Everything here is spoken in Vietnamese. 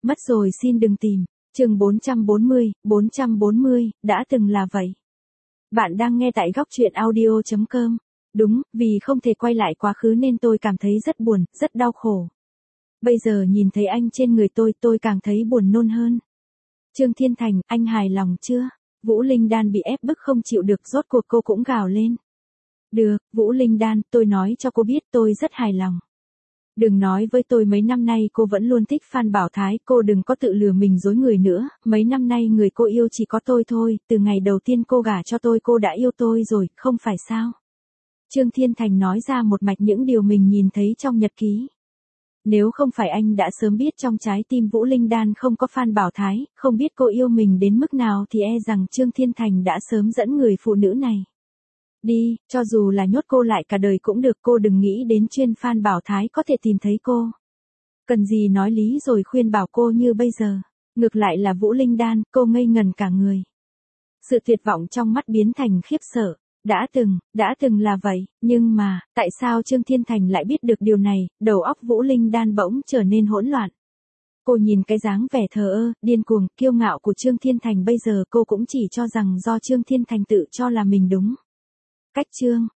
Mất rồi xin đừng tìm. Chương 440, đã từng là vậy. Bạn đang nghe tại góc truyện audio.com. Đúng, vì không thể quay lại quá khứ nên tôi cảm thấy rất buồn, rất đau khổ. Bây giờ nhìn thấy anh trên người tôi càng thấy buồn nôn hơn. Trương Thiên Thành, anh hài lòng chưa? Vũ Linh Đan bị ép bức không chịu được, rốt cuộc cô cũng gào lên. Được, Vũ Linh Đan, tôi nói cho cô biết tôi rất hài lòng. Đừng nói với tôi mấy năm nay cô vẫn luôn thích Phan Bảo Thái, cô đừng có tự lừa mình dối người nữa, mấy năm nay người cô yêu chỉ có tôi thôi, từ ngày đầu tiên cô gả cho tôi cô đã yêu tôi rồi, không phải sao? Trương Thiên Thành nói ra một mạch những điều mình nhìn thấy trong nhật ký. Nếu không phải anh đã sớm biết trong trái tim Vũ Linh Đan không có Phan Bảo Thái, không biết cô yêu mình đến mức nào thì e rằng Trương Thiên Thành đã sớm dẫn người phụ nữ này đi, cho dù là nhốt cô lại cả đời cũng được, cô đừng nghĩ đến chuyên Phan Bảo Thái có thể tìm thấy cô. Cần gì nói lý rồi khuyên bảo cô như bây giờ. Ngược lại là Vũ Linh Đan, cô ngây ngần cả người. Sự tuyệt vọng trong mắt biến thành khiếp sợ. Đã từng là vậy, nhưng mà, tại sao Trương Thiên Thành lại biết được điều này, đầu óc Vũ Linh Đan bỗng trở nên hỗn loạn. Cô nhìn cái dáng vẻ thờ ơ, điên cuồng, kiêu ngạo của Trương Thiên Thành bây giờ cô cũng chỉ cho rằng do Trương Thiên Thành tự cho là mình đúng. Cách Trương